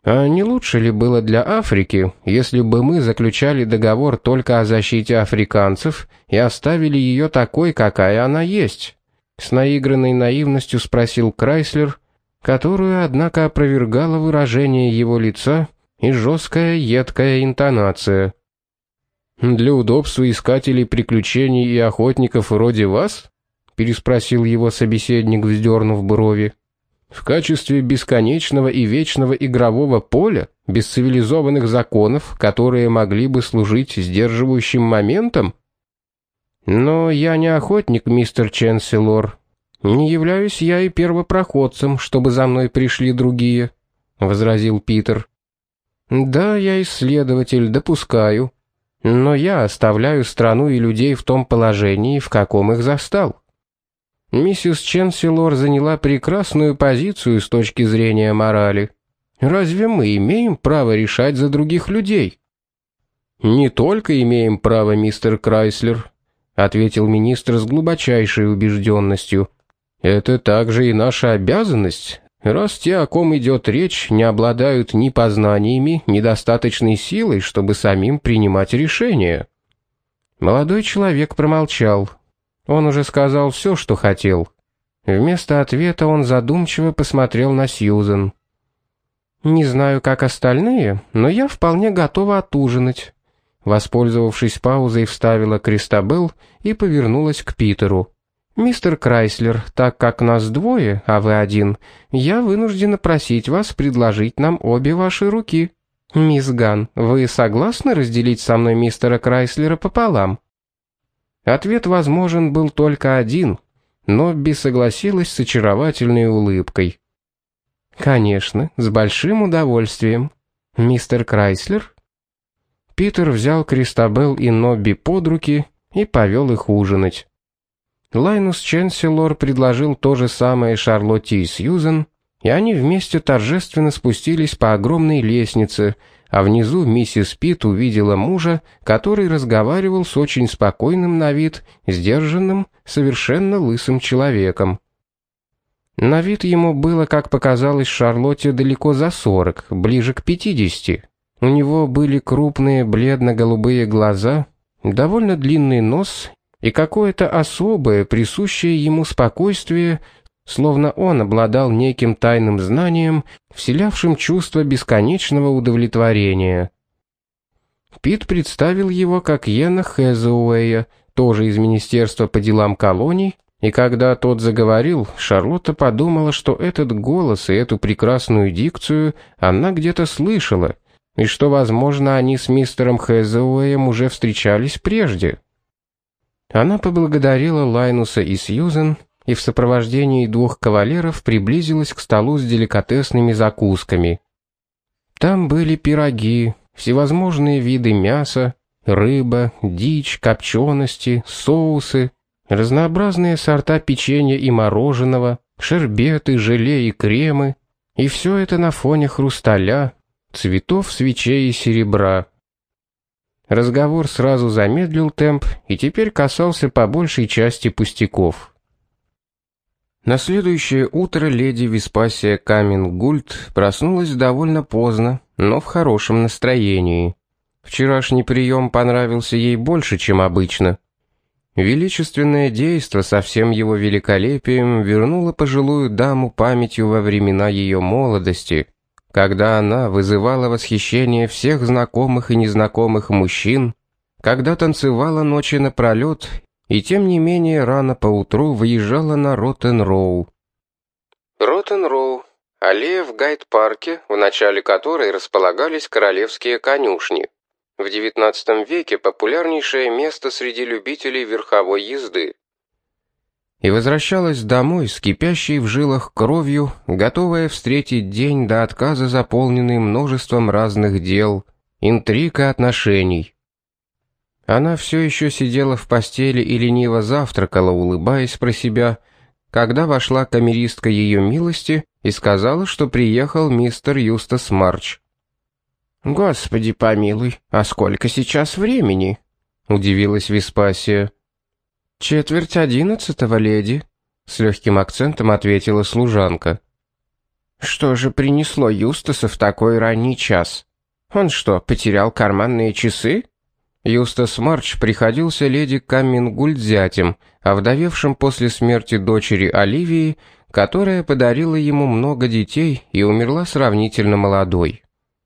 А не лучше ли было для Африки, если бы мы заключали договор только о защите африканцев и оставили ее такой, какая она есть? С наигранной наивностью спросил Крайслер, которую, однако, опровергало выражение его лица и жесткая едкая интонация. «Для удобства искателей приключений и охотников вроде вас?» — переспросил его собеседник, вздернув брови. «В качестве бесконечного и вечного игрового поля, без цивилизованных законов, которые могли бы служить сдерживающим моментом?» «Но я не охотник, мистер Ченселор. Не являюсь я и первопроходцем, чтобы за мной пришли другие», — возразил Питер. «Да, я исследователь, допускаю. Но я оставляю страну и людей в том положении, в каком их застал. Миссис Ченселор заняла прекрасную позицию с точки зрения морали. Разве мы имеем право решать за других людей?» «Не только имеем право, мистер Крайслер», — ответил министр с глубочайшей убежденностью. «Это также и наша обязанность, раз те, о ком идет речь, не обладают ни познаниями, ни достаточной силой, чтобы самим принимать решения». Молодой человек промолчал. Он уже сказал все, что хотел. Вместо ответа он задумчиво посмотрел на Сьюзен. «Не знаю, как остальные, но я вполне готова отужинать». Воспользовавшись паузой, вставила Кристабелл и повернулась к Питеру. «Мистер Крайслер, так как нас двое, а вы один, я вынуждена просить вас предложить нам обе ваши руки. Мисс Ган, вы согласны разделить со мной мистера Крайслера пополам?» Ответ возможен был только один, но Би согласилась с очаровательной улыбкой. «Конечно, с большим удовольствием. Мистер Крайслер?» Питер взял Кристабелл и Нобби под руки и повел их ужинать. Лайнус Ченселор предложил то же самое Шарлотте и Сьюзен, и они вместе торжественно спустились по огромной лестнице, а внизу миссис Питт увидела мужа, который разговаривал с очень спокойным на вид, сдержанным, совершенно лысым человеком. На вид ему было, как показалось Шарлотте, далеко за 40, ближе к 50. У него были крупные бледно-голубые глаза, довольно длинный нос и какое-то особое, присущее ему спокойствие, словно он обладал неким тайным знанием, вселявшим чувство бесконечного удовлетворения. Пит представил его как Йена Хэзауэя, тоже из Министерства по делам колоний, и когда тот заговорил, Шарлотта подумала, что этот голос и эту прекрасную дикцию она где-то слышала, и что, возможно, они с мистером Хэзауэем уже встречались прежде. Она поблагодарила Лайнуса и Сьюзен и в сопровождении двух кавалеров приблизилась к столу с деликатесными закусками. Там были пироги, всевозможные виды мяса, рыба, дичь, копчености, соусы, разнообразные сорта печенья и мороженого, шербеты, желе и кремы, и все это на фоне хрусталя, цветов, свечей и серебра. Разговор сразу замедлил темп и теперь касался по большей части пустяков. На следующее утро леди Веспасия Камингульд проснулась довольно поздно, но в хорошем настроении. Вчерашний прием понравился ей больше, чем обычно. Величественное действо со всем его великолепием вернуло пожилую даму памятью во времена ее молодости, когда она вызывала восхищение всех знакомых и незнакомых мужчин, когда танцевала ночи напролет и тем не менее рано поутру выезжала на Роттен-Роу. Роттен-Роу — аллея в Гайд-парке, в начале которой располагались королевские конюшни. В XIX веке популярнейшее место среди любителей верховой езды. И возвращалась домой с кипящей в жилах кровью, готовая встретить день до отказа, заполненный множеством разных дел, интриг и отношений. Она все еще сидела в постели и лениво завтракала, улыбаясь про себя, когда вошла камеристка ее милости и сказала, что приехал мистер Юстас Марч. «Господи помилуй, а сколько сейчас времени?» — удивилась Веспасия. 10:45, леди», — с легким акцентом ответила служанка. Что же принесло Юстаса в такой ранний час? Он что, потерял карманные часы? Юстас Марч приходился леди Каммингульд зятем, овдовевшим после смерти дочери Оливии, которая подарила ему много детей и умерла сравнительно молодой.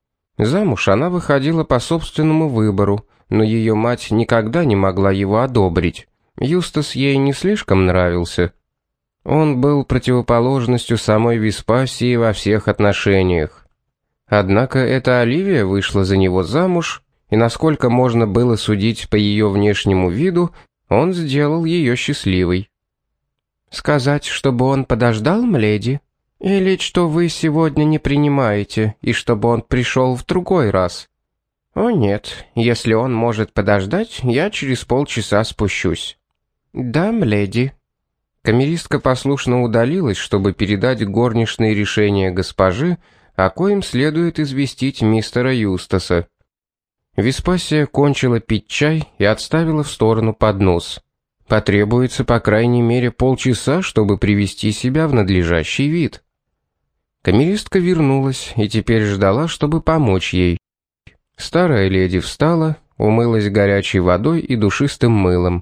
Замуж она выходила по собственному выбору, но ее мать никогда не могла его одобрить. Юстас ей не слишком нравился. Он был противоположностью самой Веспасии во всех отношениях. Однако эта Оливия вышла за него замуж, и насколько можно было судить по ее внешнему виду, он сделал ее счастливой. «Сказать, чтобы он подождал, мледи? Или что вы сегодня не принимаете, и чтобы он пришел в другой раз?» «О нет, если он может подождать, я через полчаса спущусь». «Да, мледи». Камеристка послушно удалилась, чтобы передать горничной решение госпожи, о коем следует известить мистера Юстаса. Веспасия кончила пить чай и отставила в сторону поднос. Потребуется по крайней мере полчаса, чтобы привести себя в надлежащий вид. Камеристка вернулась и теперь ждала, чтобы помочь ей. Старая леди встала, умылась горячей водой и душистым мылом.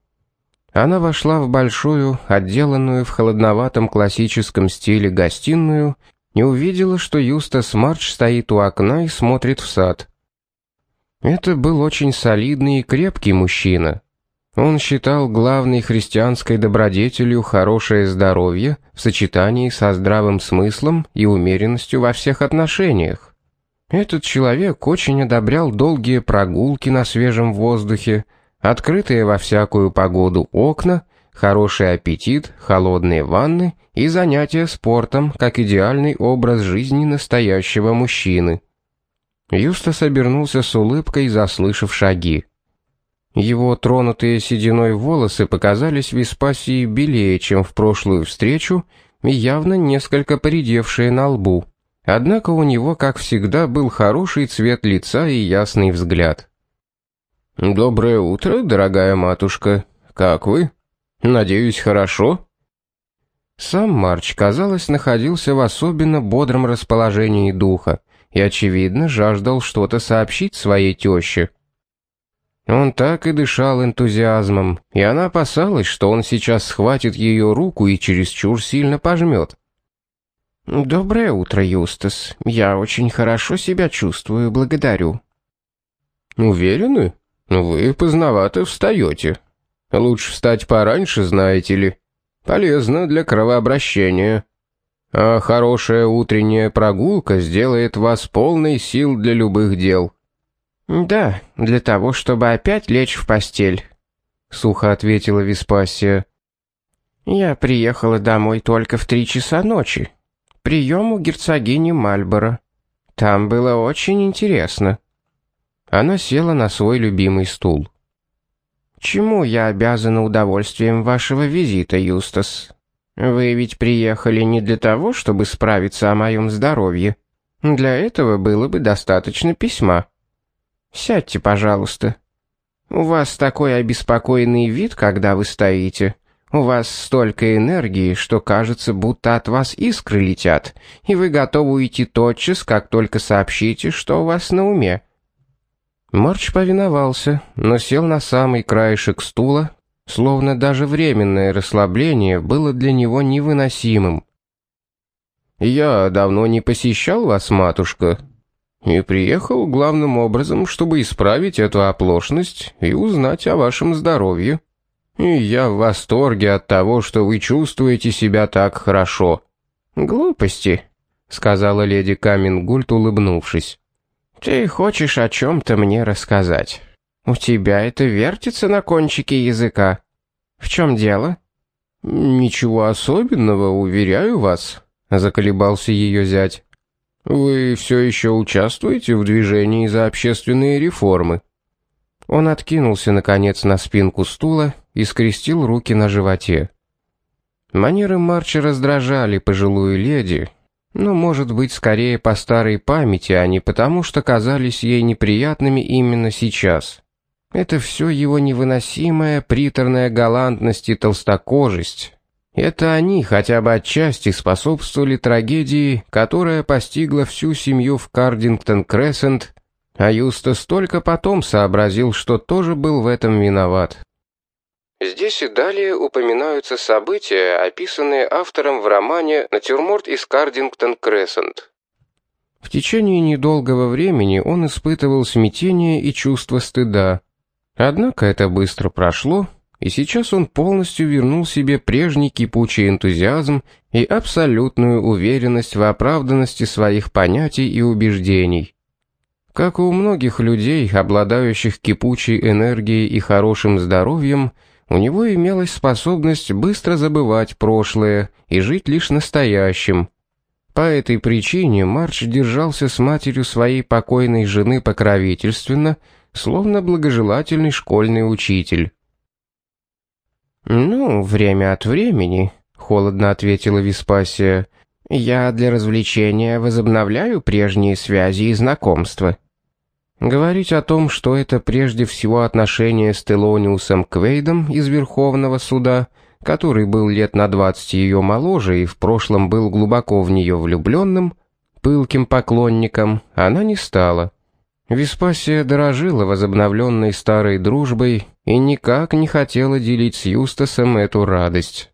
Она вошла в большую, отделанную в холодноватом классическом стиле гостиную и увидела, что Юстас Марч стоит у окна и смотрит в сад. Это был очень солидный и крепкий мужчина. Он считал главной христианской добродетелью хорошее здоровье в сочетании со здравым смыслом и умеренностью во всех отношениях. Этот человек очень одобрял долгие прогулки на свежем воздухе, открытые во всякую погоду окна, хороший аппетит, холодные ванны и занятия спортом как идеальный образ жизни настоящего мужчины. Юстас обернулся с улыбкой, заслышав шаги. Его тронутые сединой волосы показались Веспасии белее, чем в прошлую встречу, и явно несколько поредевшие на лбу. Однако у него, как всегда, был хороший цвет лица и ясный взгляд. «Доброе утро, дорогая матушка. Как вы? Надеюсь, хорошо?» Сам Марч, казалось, находился в особенно бодром расположении духа и, очевидно, жаждал что-то сообщить своей тёще. Он так и дышал энтузиазмом, и она опасалась, что он сейчас схватит ее руку и чересчур сильно пожмет. «Доброе утро, Юстас. Я очень хорошо себя чувствую, благодарю». «Уверены? Вы поздновато встаете. Лучше встать пораньше, знаете ли. Полезно для кровообращения. А хорошая утренняя прогулка сделает вас полной сил для любых дел». «Да, для того, чтобы опять лечь в постель», — сухо ответила Веспасия. «Я приехала домой только в 3 часа ночи. Прием у герцогини Мальборо. Там было очень интересно». Она села на свой любимый стул. «Чему я обязана удовольствием вашего визита, Юстас? Вы ведь приехали не для того, чтобы справиться о моем здоровье. Для этого было бы достаточно письма. Сядьте, пожалуйста. У вас такой обеспокоенный вид, когда вы стоите. У вас столько энергии, что кажется, будто от вас искры летят, и вы готовы уйти тотчас, как только сообщите, что у вас на уме». Марч повиновался, но сел на самый краешек стула, словно даже временное расслабление было для него невыносимым. «Я давно не посещал вас, матушка, и приехал главным образом, чтобы исправить эту оплошность и узнать о вашем здоровье. И я в восторге от того, что вы чувствуете себя так хорошо». «Глупости», — сказала леди Каммингульд, улыбнувшись. «Ты хочешь о чем-то мне рассказать? У тебя это вертится на кончике языка. В чем дело?» «Ничего особенного, уверяю вас», — заколебался ее зять. «Вы все еще участвуете в движении за общественные реформы?» Он откинулся, наконец, на спинку стула и скрестил руки на животе. Манеры Марча раздражали пожилую леди, но, может быть, скорее по старой памяти, а не потому, что казались ей неприятными именно сейчас. Это все его невыносимая приторная галантность и толстокожесть. Это они хотя бы отчасти способствовали трагедии, которая постигла всю семью в Кардингтон-Крессент, а Юстас только потом сообразил, что тоже был в этом виноват. Здесь и далее упоминаются события, описанные автором в романе «Натюрморт из Кардингтон-Крессент». В течение недолгого времени он испытывал смятение и чувство стыда. Однако это быстро прошло, и сейчас он полностью вернул себе прежний кипучий энтузиазм и абсолютную уверенность в оправданности своих понятий и убеждений. Как у многих людей, обладающих кипучей энергией и хорошим здоровьем, у него имелась способность быстро забывать прошлое и жить лишь настоящим. По этой причине Марч держался с матерью своей покойной жены покровительственно, словно благожелательный школьный учитель. «Ну, время от времени», — холодно ответила Веспасия, — «я для развлечения возобновляю прежние связи и знакомства». Говорить о том, что это прежде всего отношения с Телониусом Квейдом из Верховного суда, который был лет на 20 ее моложе и в прошлом был глубоко в нее влюбленным, пылким поклонником, она не стала. Веспасия дорожила возобновленной старой дружбой и никак не хотела делить с Юстасом эту радость.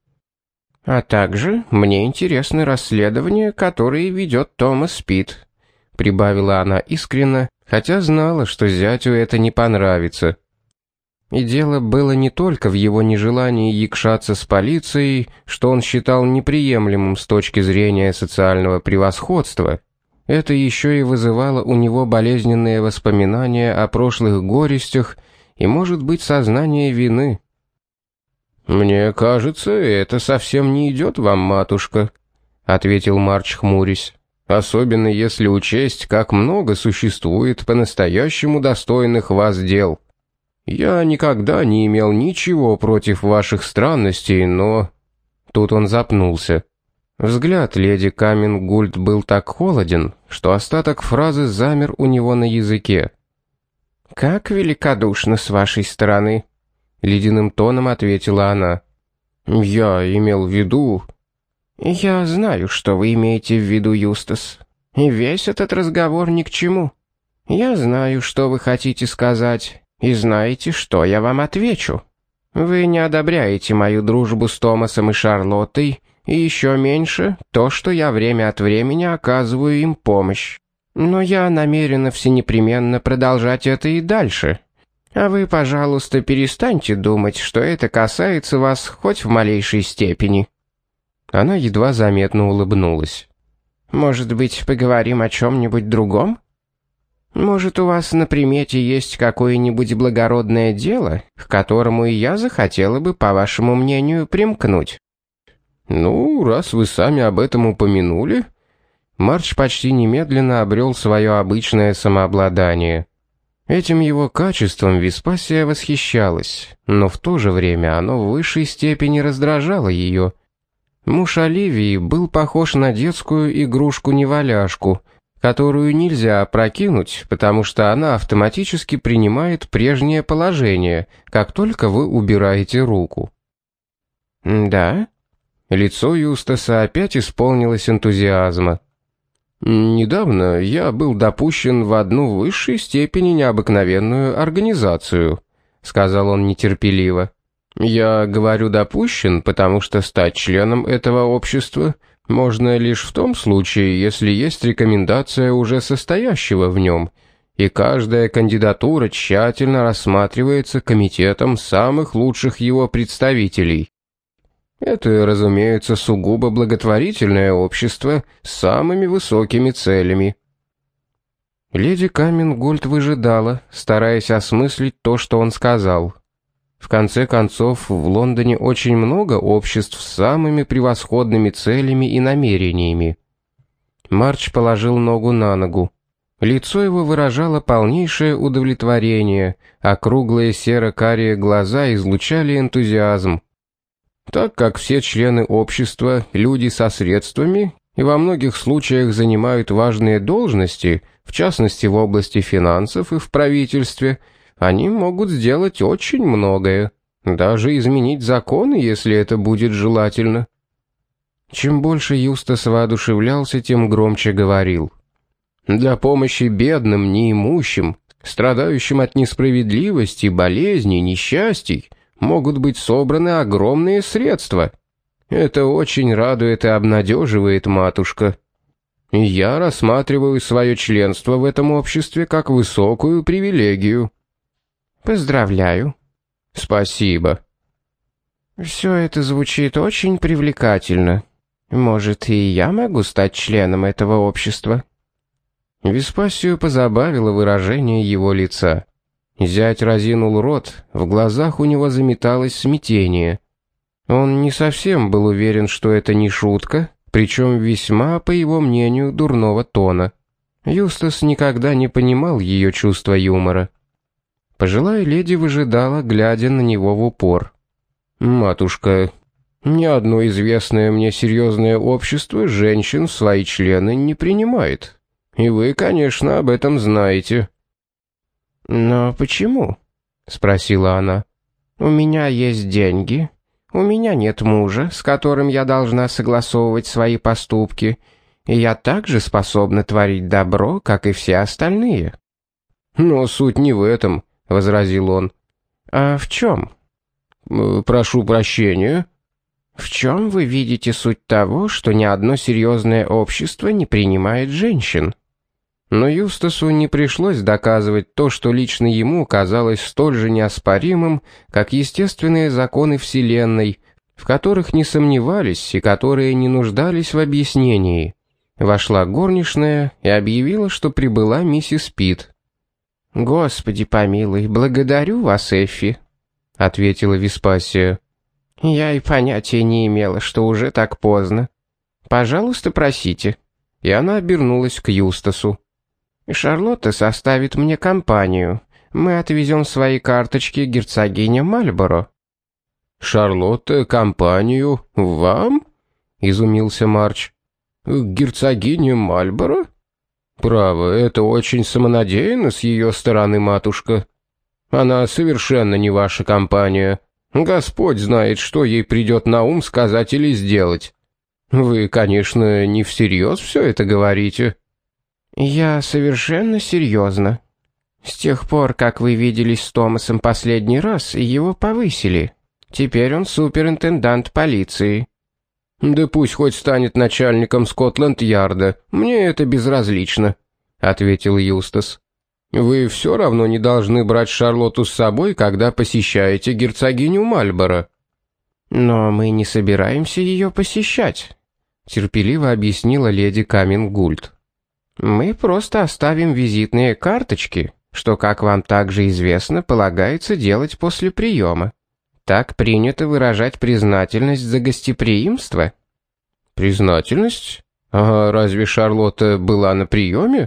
«А также мне интересны расследования, которые ведет Томас Питт», — прибавила она искренне, хотя знала, что зятю это не понравится. И дело было не только в его нежелании якшаться с полицией, что он считал неприемлемым с точки зрения социального превосходства. Это еще и вызывало у него болезненные воспоминания о прошлых горестях и, может быть, сознание вины. «Мне кажется, это совсем не идет вам, матушка», — ответил Марч, хмурясь. «Особенно если учесть, как много существует по-настоящему достойных вас дел. Я никогда не имел ничего против ваших странностей, но...» Тут он запнулся. Взгляд леди Камингульд был так холоден, что остаток фразы замер у него на языке. «Как великодушно с вашей стороны», — ледяным тоном ответила она. «Я имел в виду...» «Я знаю, что вы имеете в виду, Юстас. И весь этот разговор ни к чему. Я знаю, что вы хотите сказать, и знаете, что я вам отвечу. Вы не одобряете мою дружбу с Томасом и Шарлоттой, и еще меньше то, что я время от времени оказываю им помощь. Но я намерена всенепременно продолжать это и дальше. А вы, пожалуйста, перестаньте думать, что это касается вас хоть в малейшей степени». Она едва заметно улыбнулась. «Может быть, поговорим о чем-нибудь другом? Может, у вас на примете есть какое-нибудь благородное дело, к которому и я захотела бы, по вашему мнению, примкнуть?» «Ну, раз вы сами об этом упомянули...» Марч почти немедленно обрел свое обычное самообладание. Этим его качеством Веспасия восхищалась, но в то же время оно в высшей степени раздражало ее. Муж Оливии был похож на детскую игрушку-неваляшку, которую нельзя опрокинуть, потому что она автоматически принимает прежнее положение, как только вы убираете руку. «Да?» Лицо Юстаса опять исполнилось энтузиазма. «Недавно я был допущен в одну в высшей степени необыкновенную организацию», — сказал он нетерпеливо. «Я говорю «допущен», потому что стать членом этого общества можно лишь в том случае, если есть рекомендация уже состоящего в нем, и каждая кандидатура тщательно рассматривается комитетом самых лучших его представителей. Это, разумеется, сугубо благотворительное общество с самыми высокими целями». Леди Камингольд выжидала, стараясь осмыслить то, что он сказал. В конце концов, в Лондоне очень много обществ с самыми превосходными целями и намерениями. Марч положил ногу на ногу. Лицо его выражало полнейшее удовлетворение, а круглые серо-карие глаза излучали энтузиазм. Так как все члены общества – люди со средствами и во многих случаях занимают важные должности, в частности в области финансов и в правительстве, они могут сделать очень многое. Даже изменить законы, если это будет желательно. Чем больше Юстас воодушевлялся, тем громче говорил. Для помощи бедным, неимущим, страдающим от несправедливости, болезней, несчастий могут быть собраны огромные средства. Это очень радует и обнадеживает, матушка. И я рассматриваю свое членство в этом обществе как высокую привилегию. Поздравляю. Спасибо. Все это звучит очень привлекательно. Может, и я могу стать членом этого общества? Веспасию позабавило выражение его лица. Зять разинул рот, в глазах у него заметалось смятение. Он не совсем был уверен, что это не шутка, причем весьма, по его мнению, дурного тона. Юстас никогда не понимал ее чувства юмора. Пожилая леди выжидала, глядя на него в упор. «Матушка, ни одно известное мне серьезное общество женщин в свои члены не принимает. И вы, конечно, об этом знаете». «Но почему?» — спросила она. «У меня есть деньги, у меня нет мужа, с которым я должна согласовывать свои поступки, и я также способна творить добро, как и все остальные». «Но суть не в этом», — возразил он. «А в чем?» «Прошу прощения». «В чем вы видите суть того, что ни одно серьезное общество не принимает женщин?» Но Юстасу не пришлось доказывать то, что лично ему казалось столь же неоспоримым, как естественные законы Вселенной, в которых не сомневались и которые не нуждались в объяснении. Вошла горничная и объявила, что прибыла миссис Питт. «Господи помилуй, благодарю вас, Эффи», — ответила Веспасия. «Я и понятия не имела, что уже так поздно. Пожалуйста, просите». И она обернулась к Юстасу. «Шарлотта составит мне компанию. Мы отвезем свои карточки герцогине Мальборо». «Шарлотта компанию? Вам?» — изумился Марч. «Герцогине Мальборо? Право, это очень самонадеянно с ее стороны, матушка. Она совершенно не ваша компания. Господь знает, что ей придет на ум сказать или сделать. Вы, конечно, не всерьез все это говорите». «Я совершенно серьезно. С тех пор, как вы виделись с Томасом последний раз, его повысили. Теперь он суперинтендант полиции». «Да пусть хоть станет начальником Скотланд-Ярда, мне это безразлично», — ответил Юстас. «Вы все равно не должны брать Шарлотту с собой, когда посещаете герцогиню Мальборо». «Но мы не собираемся ее посещать», — терпеливо объяснила леди Камингульд. «Мы просто оставим визитные карточки, что, как вам также известно, полагается делать после приема. Так принято выражать признательность за гостеприимство». «Признательность? А разве Шарлотта была на приеме?»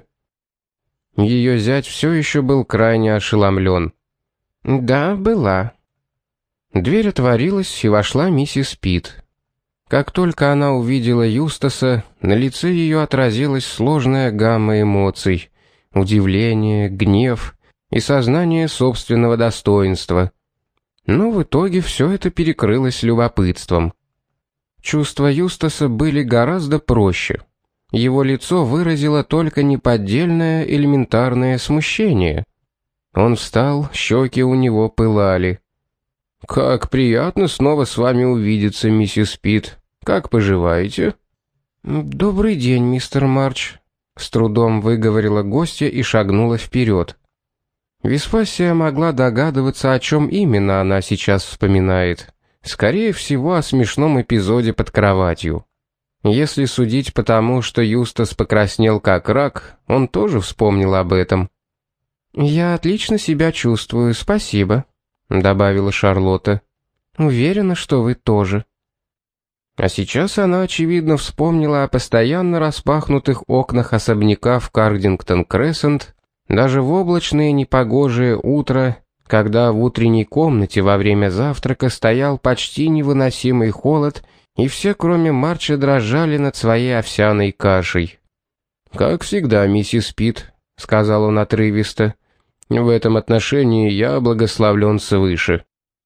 Ее зять все еще был крайне ошеломлен. «Да, была». Дверь отворилась, и вошла миссис Питт. Как только она увидела Юстаса, на лице ее отразилась сложная гамма эмоций: удивление, гнев и сознание собственного достоинства. Но в итоге все это перекрылось любопытством. Чувства Юстаса были гораздо проще. Его лицо выразило только неподдельное элементарное смущение. Он встал, щеки у него пылали. «Как приятно снова с вами увидеться, миссис Питт. Как поживаете?» «Добрый день, мистер Марч», — с трудом выговорила гостья и шагнула вперед. Веспасия могла догадываться, о чем именно она сейчас вспоминает. Скорее всего, о смешном эпизоде под кроватью. Если судить по тому, что Юстас покраснел как рак, он тоже вспомнил об этом. «Я отлично себя чувствую, спасибо», — добавила Шарлотта. «Уверена, что вы тоже». А сейчас она, очевидно, вспомнила о постоянно распахнутых окнах особняка в Кардингтон-Крессент, даже в облачное непогожее утро, когда в утренней комнате во время завтрака стоял почти невыносимый холод, и все, кроме Марча, дрожали над своей овсяной кашей. «Как всегда, миссис Питт», — сказал он отрывисто, — «в этом отношении я благословлен свыше».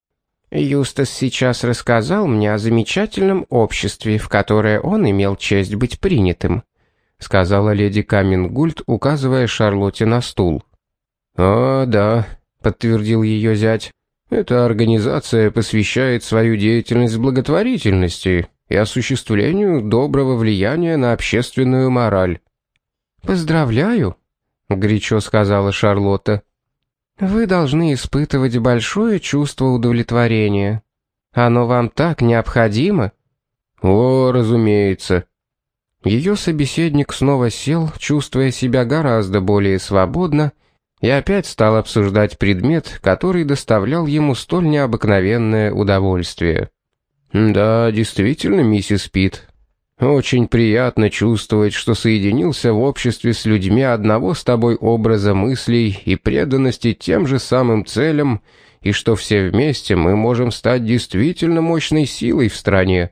Юстас сейчас рассказал мне о замечательном обществе, в которое он имел честь быть принятым, сказала леди Камингульд, указывая Шарлотте на стул. «О, да», — подтвердил ее зять. «Эта организация посвящает свою деятельность благотворительности и осуществлению доброго влияния на общественную мораль». «Поздравляю», — горячо сказала Шарлотта. «Вы должны испытывать большое чувство удовлетворения. Оно вам так необходимо». «О, разумеется». Ее собеседник снова сел, чувствуя себя гораздо более свободно, и опять стал обсуждать предмет, который доставлял ему столь необыкновенное удовольствие. «Да, действительно, миссис Питт. Очень приятно чувствовать, что соединился в обществе с людьми одного с тобой образа мыслей и преданности тем же самым целям, и что все вместе мы можем стать действительно мощной силой в стране».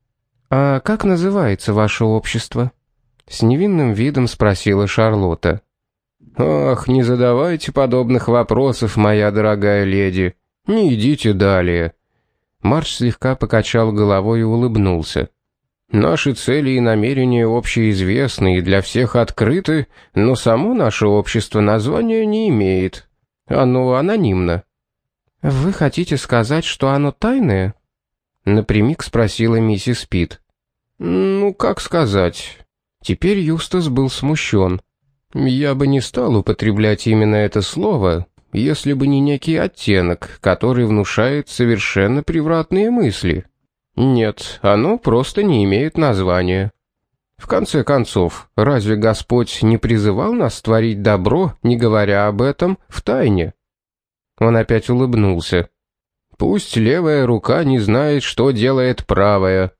«А как называется ваше общество?» — с невинным видом спросила Шарлотта. «Ах, не задавайте подобных вопросов, моя дорогая леди. Не идите далее». Марч слегка покачал головой и улыбнулся. «Наши цели и намерения общеизвестны и для всех открыты, но само наше общество названия не имеет. Оно анонимно». «Вы хотите сказать, что оно тайное?» — напрямик спросила миссис Питт. «Ну, как сказать?» Теперь Юстас был смущен. «Я бы не стал употреблять именно это слово, если бы не некий оттенок, который внушает совершенно превратные мысли. Нет, оно просто не имеет названия. В конце концов, разве Господь не призывал нас творить добро, не говоря об этом, в тайне?» Он опять улыбнулся. «Пусть левая рука не знает, что делает правая».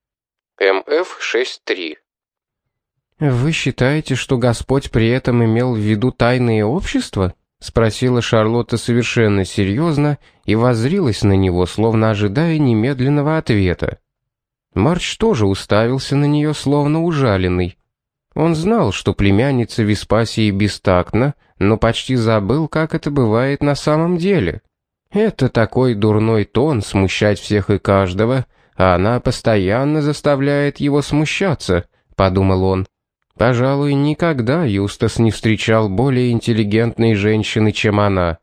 МФ 6.3. «Вы считаете, что Господь при этом имел в виду тайные общества?» — спросила Шарлотта совершенно серьезно и воззрилась на него, словно ожидая немедленного ответа. Марч тоже уставился на нее, словно ужаленный. Он знал, что племянница Веспасии бестактна, но почти забыл, как это бывает на самом деле. Это такой дурной тон смущать всех и каждого, а она постоянно заставляет его смущаться, подумал он. Пожалуй, никогда Юстас не встречал более интеллигентной женщины, чем она.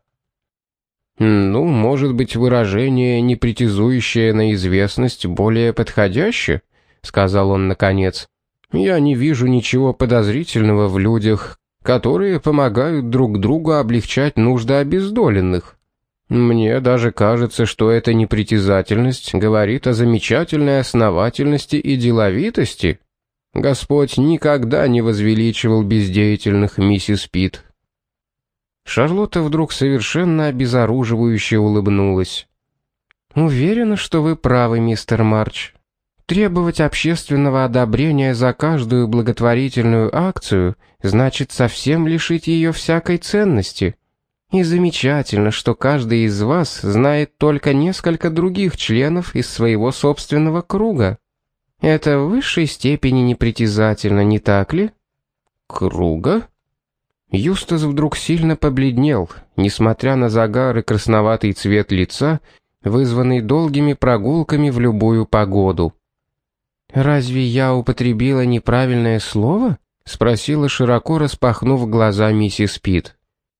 «Ну, может быть, выражение, не претендующее на известность, более подходяще?» — сказал он наконец. «Я не вижу ничего подозрительного в людях, которые помогают друг другу облегчать нужды обездоленных. Мне даже кажется, что эта непритязательность говорит о замечательной основательности и деловитости. Господь никогда не возвеличивал бездеятельных миссис Питт». Шарлотта вдруг совершенно обезоруживающе улыбнулась. «Уверена, что вы правы, мистер Марч. Требовать общественного одобрения за каждую благотворительную акцию значит совсем лишить ее всякой ценности. И замечательно, что каждый из вас знает только несколько других членов из своего собственного круга. Это в высшей степени непритязательно, не так ли?» «Круга?» Юстас вдруг сильно побледнел, несмотря на загар и красноватый цвет лица, вызванный долгими прогулками в любую погоду. «Разве я употребила неправильное слово?» — спросила, широко распахнув глаза миссис Питт.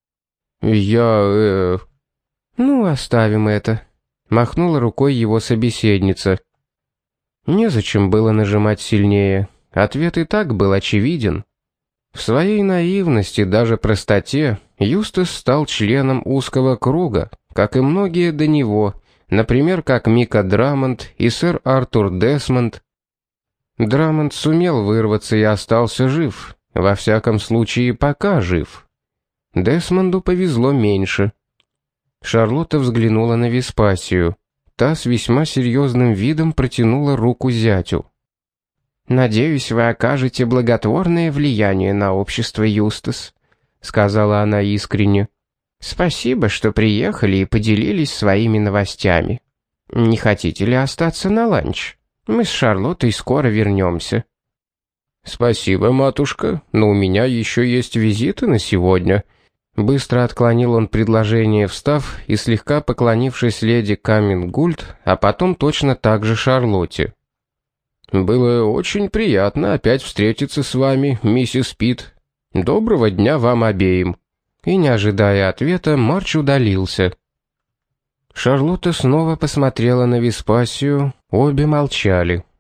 «Я... «Ну, оставим это», — махнула рукой его собеседница. Незачем было нажимать сильнее, ответ и так был очевиден. В своей наивности, даже простоте, Юстас стал членом узкого круга, как и многие до него, например, как Мика Драмонт и сэр Артур Десмонд. Драмонт сумел вырваться и остался жив, во всяком случае пока жив. Десмонду повезло меньше. Шарлотта взглянула на Веспасию. Та с весьма серьезным видом протянула руку зятю. «Надеюсь, вы окажете благотворное влияние на общество, Юстас», — сказала она искренне. «Спасибо, что приехали и поделились своими новостями. Не хотите ли остаться на ланч? Мы с Шарлоттой скоро вернемся». «Спасибо, матушка, но у меня еще есть визиты на сегодня», Быстро отклонил он предложение, встав и слегка поклонившись леди Камингульд, а потом точно так же Шарлотте. «Было очень приятно опять встретиться с вами, миссис Питт. Доброго дня вам обеим». И, не ожидая ответа, Марч удалился. Шарлотта снова посмотрела на Веспасию, обе молчали.